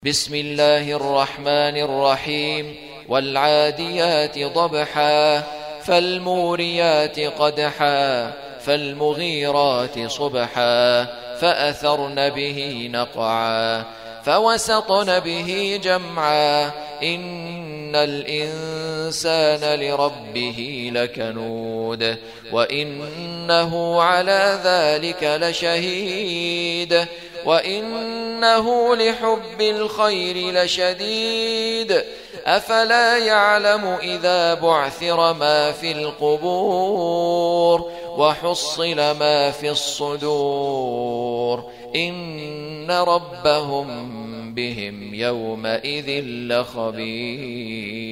بسم الله الرحمن الرحيم والعاديات ضبحا فالموريات قدحا فالمغيرات صبحا فأثرن به نقعا فوسطن به جمعا إن الإنسان لربه لكنود وإنه على ذلك لشهيد وإنه لحب الخير لشديد أفلا يعلم إذا بعثر ما في القبور وحصل ما في الصدور إن ربهم بهم يومئذ لخبير.